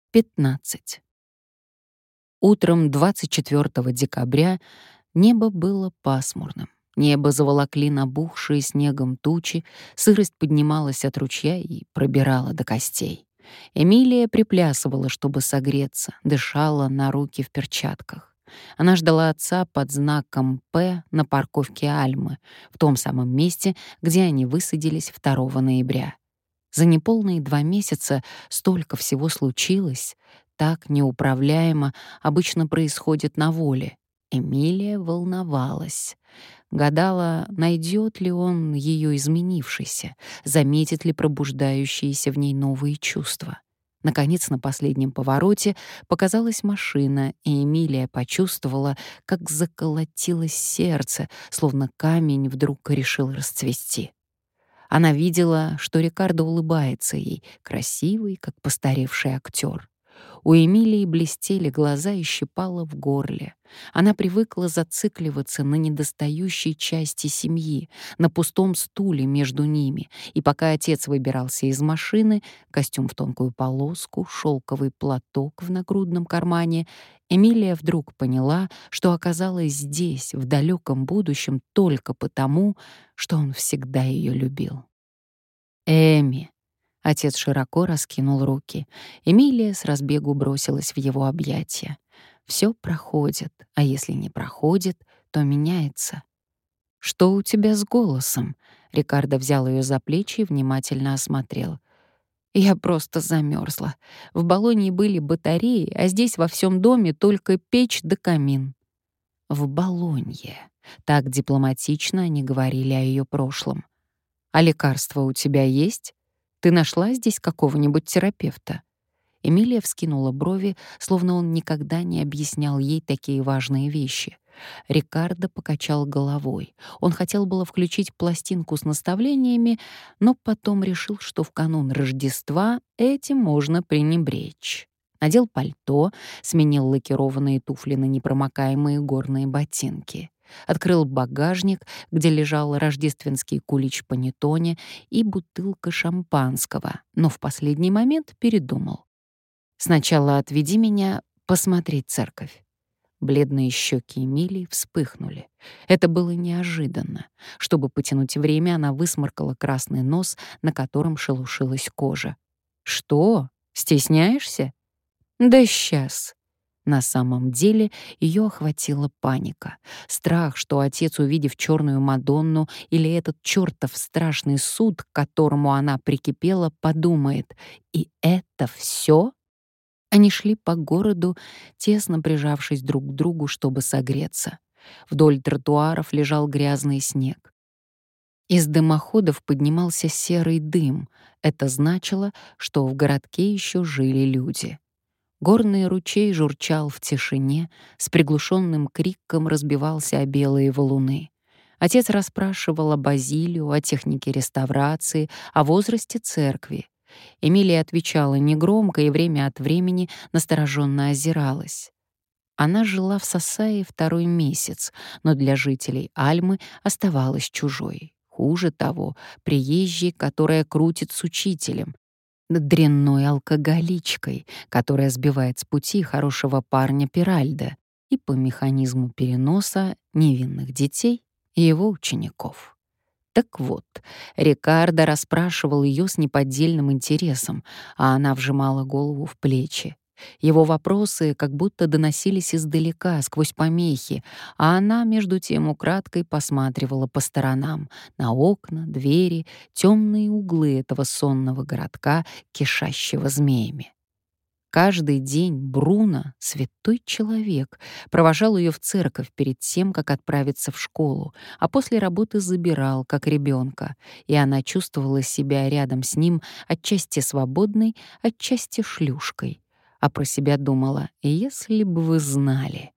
15. Утром 24 декабря небо было пасмурным. Небо заволокли набухшие снегом тучи, сырость поднималась от ручья и пробирала до костей. Эмилия приплясывала, чтобы согреться, дышала на руки в перчатках. Она ждала отца под знаком «П» на парковке Альмы, в том самом месте, где они высадились 2 ноября. За неполные 2 месяца столько всего случилось, так неуправляемо обычно происходит на воле. Эмилия волновалась. Гадала, найдет ли он ее изменившейся, заметит ли пробуждающиеся в ней новые чувства. Наконец, на последнем повороте показалась машина, и Эмилия почувствовала, как заколотилось сердце, словно камень вдруг решил расцвести. Она видела, что Рикардо улыбается ей, красивый, как постаревший актер. У Эмилии блестели глаза и щипало в горле. Она привыкла зацикливаться на недостающей части семьи, на пустом стуле между ними, и пока отец выбирался из машины, костюм в тонкую полоску, шелковый платок в нагрудном кармане, Эмилия вдруг поняла, что оказалась здесь, в далеком будущем, только потому, что он всегда ее любил. «Эми!» Отец широко раскинул руки. Эмилия с разбегу бросилась в его объятия. Все проходит, а если не проходит, то меняется. «Что у тебя с голосом?» Рикардо взял ее за плечи и внимательно осмотрел. «Я просто замерзла. В Болонье были батареи, а здесь во всем доме только печь да камин». В Болонье. Так дипломатично они говорили о ее прошлом. «А лекарства у тебя есть? Ты нашла здесь какого-нибудь терапевта?» Эмилия вскинула брови, словно он никогда не объяснял ей такие важные вещи. Рикардо покачал головой. Он хотел было включить пластинку с наставлениями, но потом решил, что в канун Рождества этим можно пренебречь. Надел пальто, сменил лакированные туфли на непромокаемые горные ботинки. Открыл багажник, где лежал рождественский кулич панеттоне и бутылка шампанского, но в последний момент передумал. «Сначала отведи меня посмотреть церковь». Бледные щеки Эмилии вспыхнули. Это было неожиданно. Чтобы потянуть время, она высморкала красный нос, на котором шелушилась кожа. «Что? Стесняешься?» «Да сейчас». На самом деле ее охватила паника. Страх, что отец, увидев черную Мадонну или этот чертов страшный суд, к которому она прикипела, подумает: «И это все?» Они шли по городу, тесно прижавшись друг к другу, чтобы согреться. Вдоль тротуаров лежал грязный снег. Из дымоходов поднимался серый дым. Это значило, что в городке еще жили люди. Горный ручей журчал в тишине, с приглушенным криком разбивался о белые валуны. Отец расспрашивал о Базилио, о технике реставрации, о возрасте церкви. Эмилия отвечала негромко и время от времени настороженно озиралась. Она жила в Сассае 2-й месяц, но для жителей Альмы оставалась чужой. Хуже того, приезжей, которая крутит с учителем, дрянной алкоголичкой, которая сбивает с пути хорошего парня Пиральда и по механизму переноса невинных детей и его учеников. Так вот, Рикардо расспрашивал ее с неподдельным интересом, а она вжимала голову в плечи. Его вопросы как будто доносились издалека, сквозь помехи, а она, между тем, украдкой посматривала по сторонам, на окна, двери, темные углы этого сонного городка, кишащего змеями. Каждый день Бруно, святой человек, провожал ее в церковь перед тем, как отправиться в школу, а после работы забирал, как ребенка, и она чувствовала себя рядом с ним отчасти свободной, отчасти шлюшкой. А про себя думала: «Если бы вы знали».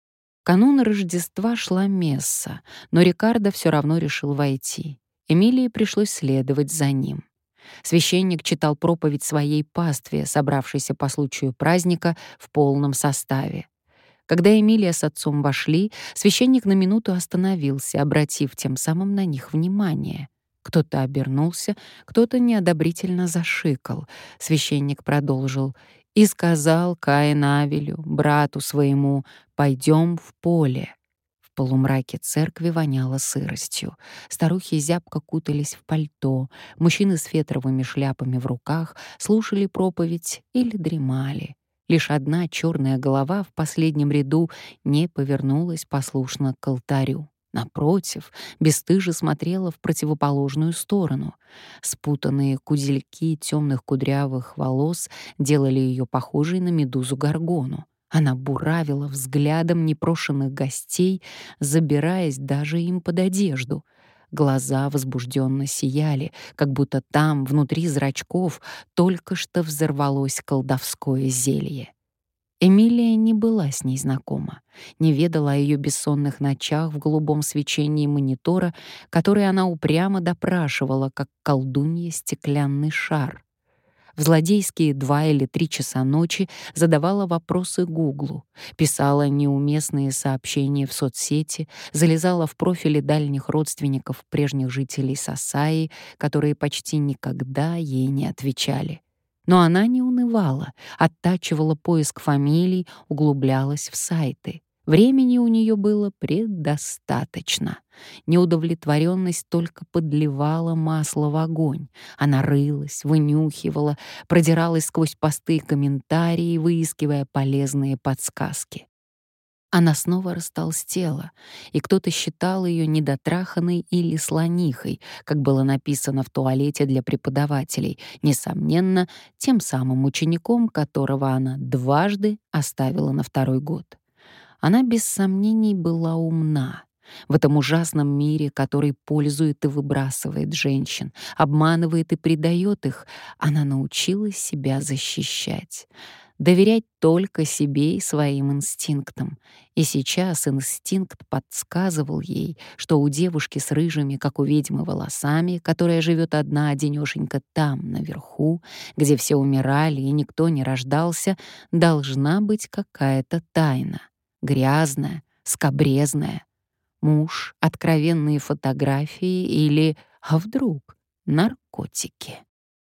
В канун Рождества шла месса, но Рикардо все равно решил войти. Эмилии пришлось следовать за ним. Священник читал проповедь своей пастве, собравшейся по случаю праздника в полном составе. Когда Эмилия с отцом вошли, священник на минуту остановился, обратив тем самым на них внимание. Кто-то обернулся, кто-то неодобрительно зашикал. Священник продолжил: И сказал Каин Авелю, брату своему: «Пойдем в поле». В полумраке церкви воняло сыростью. Старухи зябко кутались в пальто, мужчины с фетровыми шляпами в руках слушали проповедь или дремали. Лишь одна черная голова в последнем ряду не повернулась послушно к алтарю. Напротив, бесстыже смотрела в противоположную сторону. Спутанные кудельки темных кудрявых волос делали ее похожей на медузу Горгону. Она буравила взглядом непрошенных гостей, забираясь даже им под одежду. Глаза возбужденно сияли, как будто там, внутри зрачков, только что взорвалось колдовское зелье. Эмилия не была с ней знакома, не ведала о ее бессонных ночах в голубом свечении монитора, который она упрямо допрашивала, как колдунья стеклянный шар. В злодейские 2 или 3 часа ночи задавала вопросы Гуглу, писала неуместные сообщения в соцсети, залезала в профили дальних родственников прежних жителей Сасаи, которые почти никогда ей не отвечали. Но она не унывала, оттачивала поиск фамилий, углублялась в сайты. Времени у нее было предостаточно. Неудовлетворенность только подливала масло в огонь. Она рылась, вынюхивала, продиралась сквозь посты и комментарии, выискивая полезные подсказки. Она снова растолстела, и кто-то считал ее недотраханной или слонихой, как было написано в туалете для преподавателей, несомненно, тем самым учеником, которого она дважды оставила на 2-й год. Она без сомнений была умна. В этом ужасном мире, который пользует и выбрасывает женщин, обманывает и предает их, она научилась себя защищать. Доверять только себе и своим инстинктам. И сейчас инстинкт подсказывал ей, что у девушки с рыжими, как у ведьмы, волосами, которая живет одна одинёшенька там, наверху, где все умирали и никто не рождался, должна быть какая-то тайна. Грязная, скабрезная. Муж, откровенные фотографии или, а вдруг, наркотики.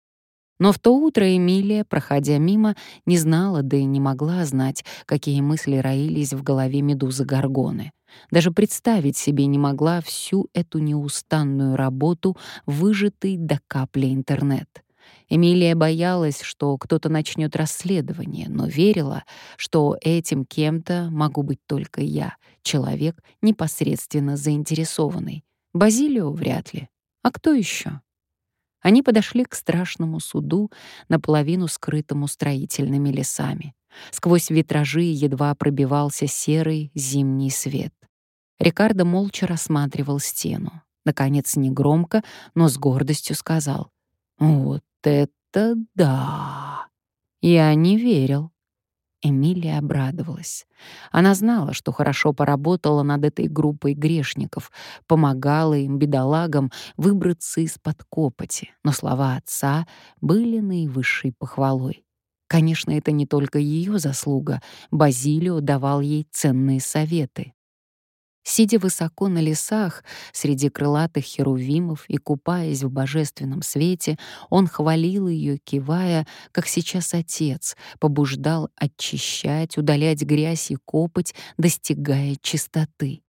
Но в то утро Эмилия, проходя мимо, не знала, да и не могла знать, какие мысли роились в голове медузы Горгоны. Даже представить себе не могла всю эту неустанную работу, выжатый до капли интернет. Эмилия боялась, что кто-то начнет расследование, но верила, что этим кем-то могу быть только я, человек, непосредственно заинтересованный. Базилио вряд ли. А кто еще? Они подошли к страшному суду, наполовину скрытому строительными лесами. Сквозь витражи едва пробивался серый зимний свет. Рикардо молча рассматривал стену. Наконец, негромко, но с гордостью сказал: «Вот это да! Я не верил». Эмилия обрадовалась. Она знала, что хорошо поработала над этой группой грешников, помогала им, бедолагам, выбраться из-под копоти, но слова отца были наивысшей похвалой. Конечно, это не только ее заслуга. Базилио давал ей ценные советы. Сидя высоко на лесах, среди крылатых херувимов и купаясь в божественном свете, он хвалил ее, кивая, как сейчас отец, побуждал очищать, удалять грязь и копоть, достигая чистоты.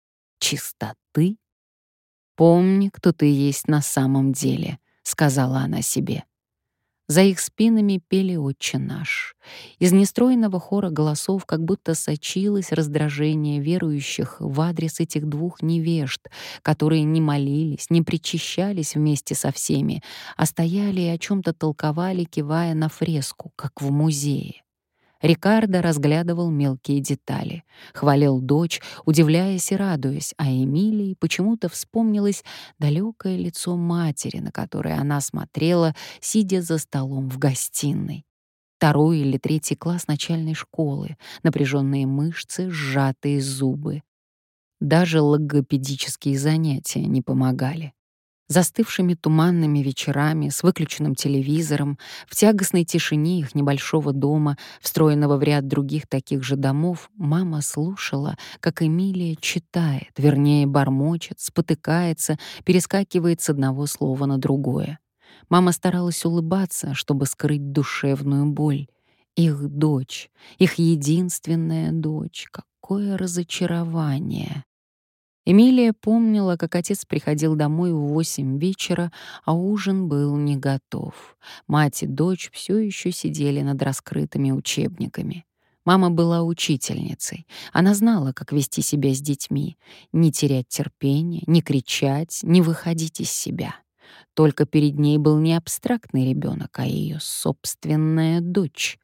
Чистоты? «Помни, кто ты есть на самом деле», — сказала она себе. За их спинами пели «Отче наш». Из нестройного хора голосов как будто сочилось раздражение верующих в адрес этих 2 невежд, которые не молились, не причащались вместе со всеми, а стояли и о чем-то толковали, кивая на фреску, как в музее. Рикардо разглядывал мелкие детали, хвалил дочь, удивляясь и радуясь, а Эмилии почему-то вспомнилось далекое лицо матери, на которое она смотрела, сидя за столом в гостиной. 2-й или 3-й класс начальной школы, напряженные мышцы, сжатые зубы. Даже логопедические занятия не помогали. Застывшими туманными вечерами с выключенным телевизором, в тягостной тишине их небольшого дома, встроенного в ряд других таких же домов, мама слушала, как Эмилия читает, вернее, бормочет, спотыкается, перескакивает с одного слова на другое. Мама старалась улыбаться, чтобы скрыть душевную боль. Их дочь, их единственная дочь. Какое разочарование! Эмилия помнила, как отец приходил домой в 8 вечера, а ужин был не готов. Мать и дочь все еще сидели над раскрытыми учебниками. Мама была учительницей. Она знала, как вести себя с детьми, не терять терпения, не кричать, не выходить из себя. Только перед ней был не абстрактный ребенок, а ее собственная дочь.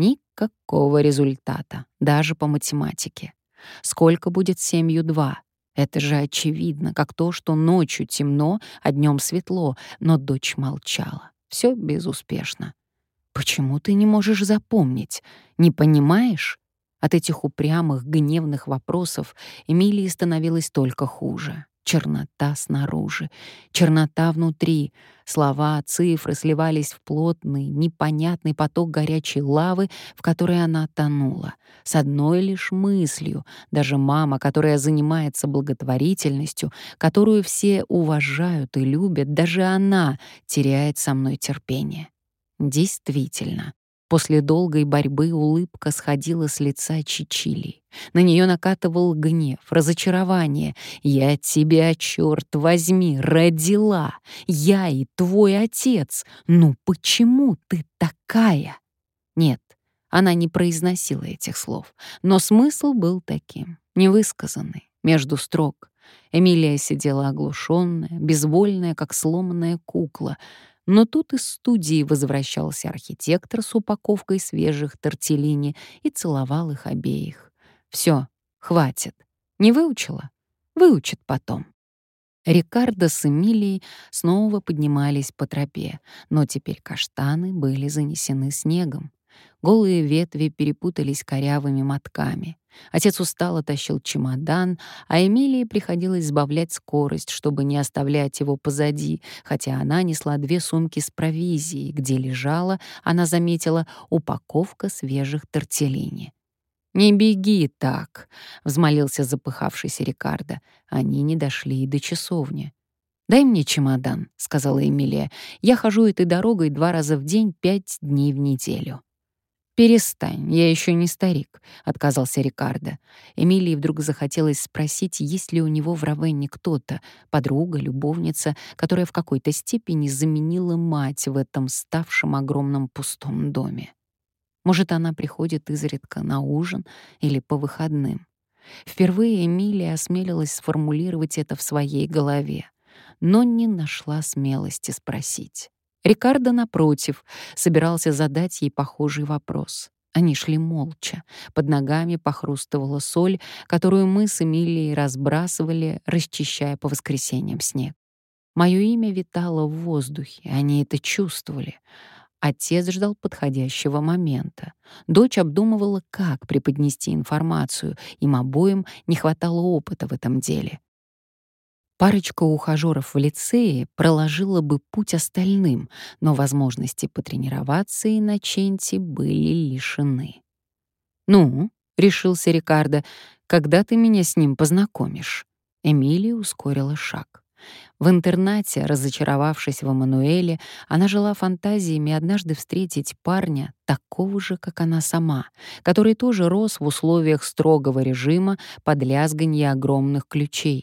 Никакого результата, даже по математике. Сколько будет 7 × 2? Это же очевидно, как то, что ночью темно, а днем светло, но дочь молчала. Все безуспешно. Почему ты не можешь запомнить? Не понимаешь? От этих упрямых, гневных вопросов Эмилии становилось только хуже. Чернота снаружи, чернота внутри. Слова, цифры сливались в плотный, непонятный поток горячей лавы, в которой она тонула. С одной лишь мыслью, даже мама, которая занимается благотворительностью, которую все уважают и любят, даже она теряет со мной терпение. Действительно, после долгой борьбы улыбка сходила с лица Чичили. На нее накатывал гнев, разочарование. «Я тебя, черт возьми, родила! Я и твой отец! Ну почему ты такая?» Нет, она не произносила этих слов, но смысл был таким, невысказанный, между строк. Эмилия сидела оглушенная, безвольная, как сломанная кукла. Но тут из студии возвращался архитектор с упаковкой свежих тортеллини и целовал их обеих. Все, хватит. Не выучила? Выучит потом. Рикардо с Эмилией снова поднимались по тропе, но теперь каштаны были занесены снегом. Голые ветви перепутались корявыми мотками. Отец устало тащил чемодан, а Эмилии приходилось сбавлять скорость, чтобы не оставлять его позади, хотя она несла 2 сумки с провизией, где лежала, она заметила, упаковка свежих тортеллини. «Не беги так», — взмолился запыхавшийся Рикардо. Они не дошли и до часовни. «Дай мне чемодан», — сказала Эмилия. «Я хожу этой дорогой 2 раза в день, 5 дней в неделю». «Перестань, я еще не старик», — отказался Рикардо. Эмилии вдруг захотелось спросить, есть ли у него в Равенне кто-то, подруга, любовница, которая в какой-то степени заменила мать в этом ставшем огромном пустом доме. Может, она приходит изредка на ужин или по выходным. Впервые Эмилия осмелилась сформулировать это в своей голове, но не нашла смелости спросить. Рикардо, напротив, собирался задать ей похожий вопрос. Они шли молча. Под ногами похрустывала соль, которую мы с Эмилией разбрасывали, расчищая по воскресеньям снег. Мое имя витало в воздухе, они это чувствовали. Отец ждал подходящего момента. Дочь обдумывала, как преподнести информацию. Им обоим не хватало опыта в этом деле. Парочка ухажёров в лицее проложила бы путь остальным, но возможности потренироваться и Инноченти были лишены. «Ну», — решился Рикардо, — «когда ты меня с ним познакомишь?» Эмилия ускорила шаг. В интернате, разочаровавшись в Эммануэле, она жила фантазиями однажды встретить парня, такого же, как она сама, который тоже рос в условиях строгого режима под лязганье огромных ключей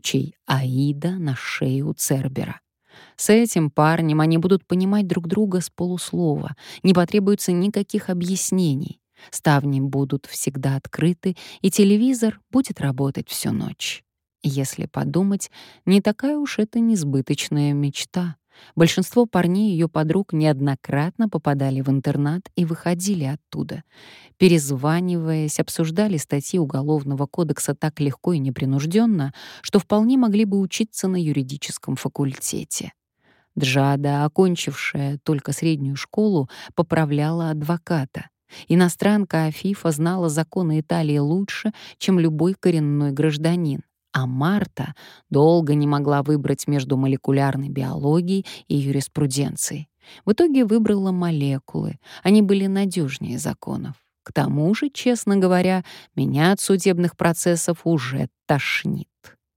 Аида на шее у Цербера. С этим парнем они будут понимать друг друга с полуслова, не потребуется никаких объяснений. Ставни будут всегда открыты, и телевизор будет работать всю ночь. Если подумать, не такая уж это несбыточная мечта. Большинство парней ее подруг неоднократно попадали в интернат и выходили оттуда. Перезваниваясь, обсуждали статьи Уголовного кодекса так легко и непринужденно, что вполне могли бы учиться на юридическом факультете. Джада, окончившая только среднюю школу, поправляла адвоката. Иностранка Афифа знала законы Италии лучше, чем любой коренной гражданин. А Марта долго не могла выбрать между молекулярной биологией и юриспруденцией. В итоге выбрала молекулы. Они были надежнее законов. К тому же, честно говоря, меня от судебных процессов уже тошнит.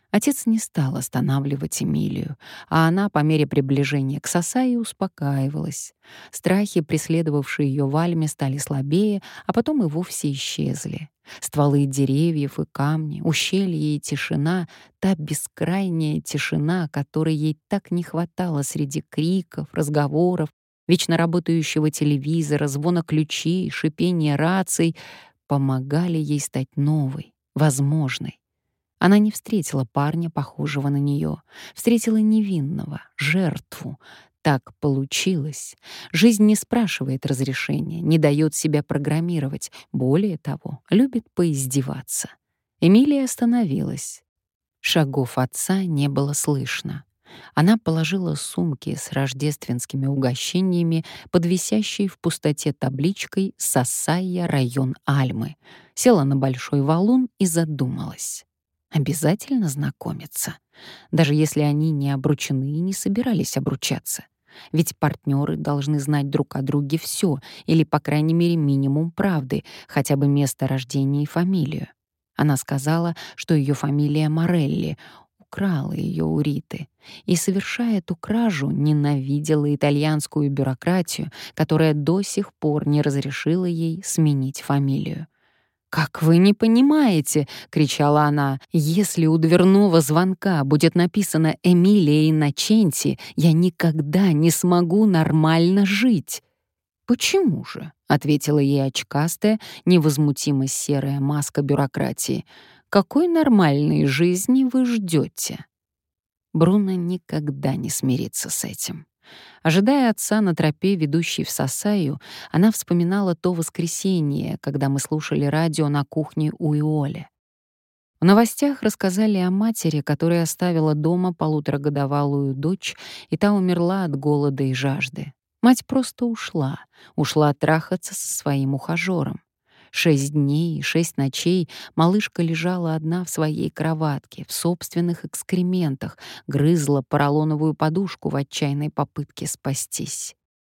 Отец не стал останавливать Эмилию, а она по мере приближения к Сасаи успокаивалась. Страхи, преследовавшие ее в Альме, стали слабее, а потом и вовсе исчезли. Стволы деревьев и камни, ущелья и тишина — та бескрайняя тишина, которой ей так не хватало среди криков, разговоров, вечно работающего телевизора, звона ключей, шипения раций — помогали ей стать новой, возможной. Она не встретила парня, похожего на нее, встретила невинного, жертву. Так получилось. Жизнь не спрашивает разрешения, не дает себя программировать, более того, любит поиздеваться. Эмилия остановилась. Шагов отца не было слышно. Она положила сумки с рождественскими угощениями под висящей в пустоте табличкой «Сасайя, район Альмы», села на большой валун и задумалась. Обязательно знакомиться, даже если они не обручены и не собирались обручаться. Ведь партнеры должны знать друг о друге все, или, по крайней мере, минимум правды, хотя бы место рождения и фамилию. Она сказала, что ее фамилия Морелли, украла ее у Риты, и, совершая эту кражу, ненавидела итальянскую бюрократию, которая до сих пор не разрешила ей сменить фамилию. «Как вы не понимаете?» — кричала она. «Если у дверного звонка будет написано «Эмилия Инноченти», я никогда не смогу нормально жить». «Почему же?» — ответила ей очкастая, невозмутимо серая маска бюрократии. «Какой нормальной жизни вы ждете?» Бруно никогда не смирится с этим. Ожидая отца на тропе, ведущей в Сасаю, она вспоминала то воскресенье, когда мы слушали радио на кухне у Иоле. В новостях рассказали о матери, которая оставила дома полуторагодовалую дочь, и та умерла от голода и жажды. Мать просто ушла трахаться со своим ухажёром. 6 дней и 6 ночей малышка лежала одна в своей кроватке, в собственных экскрементах, грызла поролоновую подушку в отчаянной попытке спастись.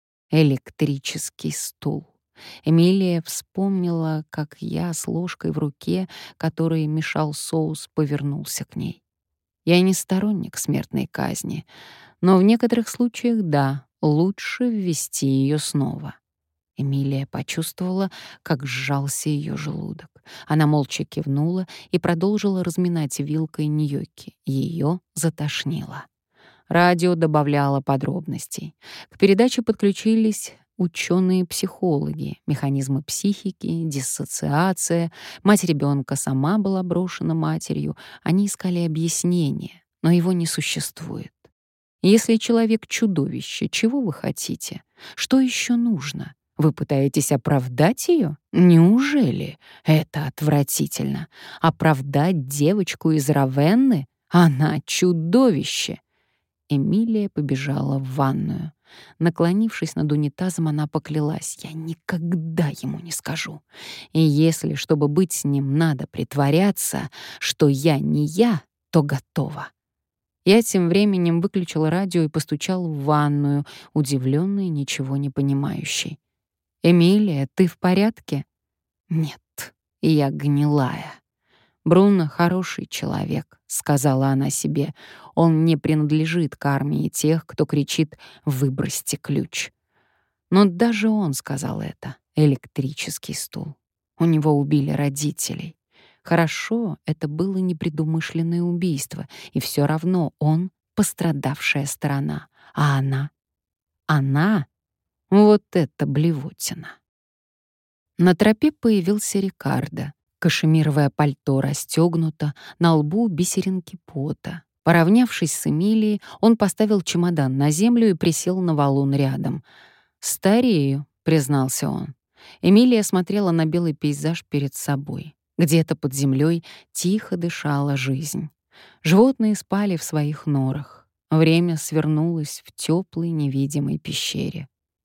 Электрический стул. Эмилия вспомнила, как я с ложкой в руке, которой мешал соус, повернулся к ней. Я не сторонник смертной казни, но в некоторых случаях, да, лучше ввести ее снова. Эмилия почувствовала, как сжался ее желудок. Она молча кивнула и продолжила разминать вилкой ньокки. Ее затошнило. Радио добавляло подробностей. К передаче подключились ученые-психологи, механизмы психики, диссоциация. Мать ребенка сама была брошена матерью. Они искали объяснение, но его не существует. Если человек — чудовище, чего вы хотите? Что еще нужно? Вы пытаетесь оправдать ее? Неужели? Это отвратительно. Оправдать девочку из Равенны? Она чудовище. Эмилия побежала в ванную. Наклонившись над унитазом, она поклялась: «Я никогда ему не скажу. И если, чтобы быть с ним, надо притворяться, что я не я, то готова». Я тем временем выключил радио и постучал в ванную, удивленный, ничего не понимающий. «Эмилия, ты в порядке?» «Нет, я гнилая». «Бруно хороший человек», — сказала она себе. «Он не принадлежит к армии тех, кто кричит «выбросьте ключ». Но даже он сказал это. Электрический стул. У него убили родителей. Хорошо, это было непредумышленное убийство, и все равно он — пострадавшая сторона. А она? Она? Вот это блевотина. На тропе появился Рикардо. Кашемировое пальто расстегнуто, на лбу бисеринки пота. Поравнявшись с Эмилией, он поставил чемодан на землю и присел на валун рядом. «Старею», — признался он. Эмилия смотрела на белый пейзаж перед собой. Где-то под землей тихо дышала жизнь. Животные спали в своих норах. Время свернулось в теплой невидимой пещере.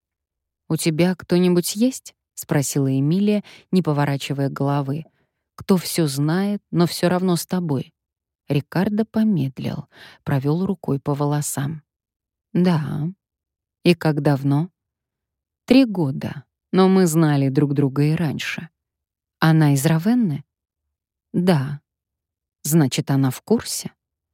«У тебя кто-нибудь есть?» — спросила Эмилия, не поворачивая головы. «Кто все знает, но все равно с тобой?» Рикардо помедлил, провел рукой по волосам. «Да. И как давно?» «3 года, но мы знали друг друга и раньше». «Она из Равенны?» «Да». «Значит, она в курсе?»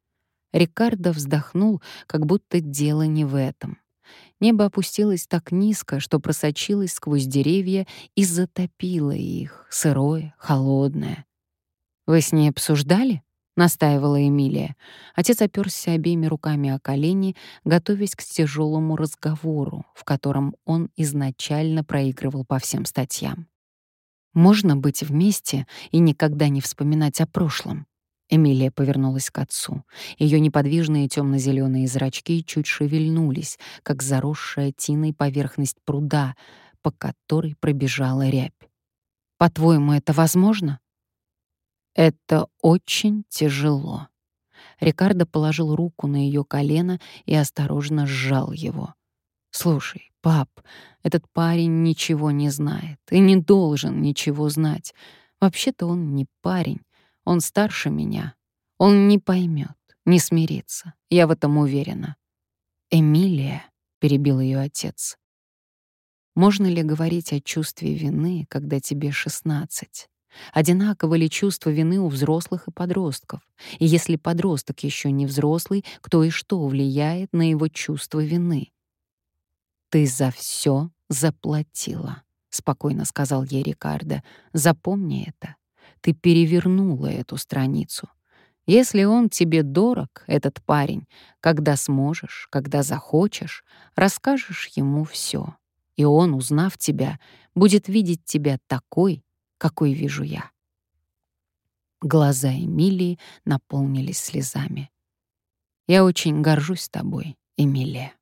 Рикардо вздохнул, как будто дело не в этом. Небо опустилось так низко, что просочилось сквозь деревья и затопило их, сырое, холодное. «Вы с ней обсуждали?» — настаивала Эмилия. Отец оперся обеими руками о колени, готовясь к тяжелому разговору, в котором он изначально проигрывал по всем статьям. «Можно быть вместе и никогда не вспоминать о прошлом?» Эмилия повернулась к отцу. Ее неподвижные темно-зеленые зрачки чуть шевельнулись, как заросшая тиной поверхность пруда, по которой пробежала рябь. «По-твоему, это возможно?» «Это очень тяжело». Рикардо положил руку на ее колено и осторожно сжал его. «Слушай, пап, этот парень ничего не знает и не должен ничего знать. Вообще-то он не парень, он старше меня. Он не поймет, не смирится, я в этом уверена». «Эмилия», — перебил ее отец, — «можно ли говорить о чувстве вины, когда тебе 16? Одинаково ли чувство вины у взрослых и подростков? И если подросток еще не взрослый, кто и что влияет на его чувство вины?» «Ты за все заплатила», — спокойно сказал ей Рикардо. «Запомни это. Ты перевернула эту страницу. Если он тебе дорог, этот парень, когда сможешь, когда захочешь, расскажешь ему все. И он, узнав тебя, будет видеть тебя такой, какой вижу я». Глаза Эмилии наполнились слезами. «Я очень горжусь тобой, Эмилия».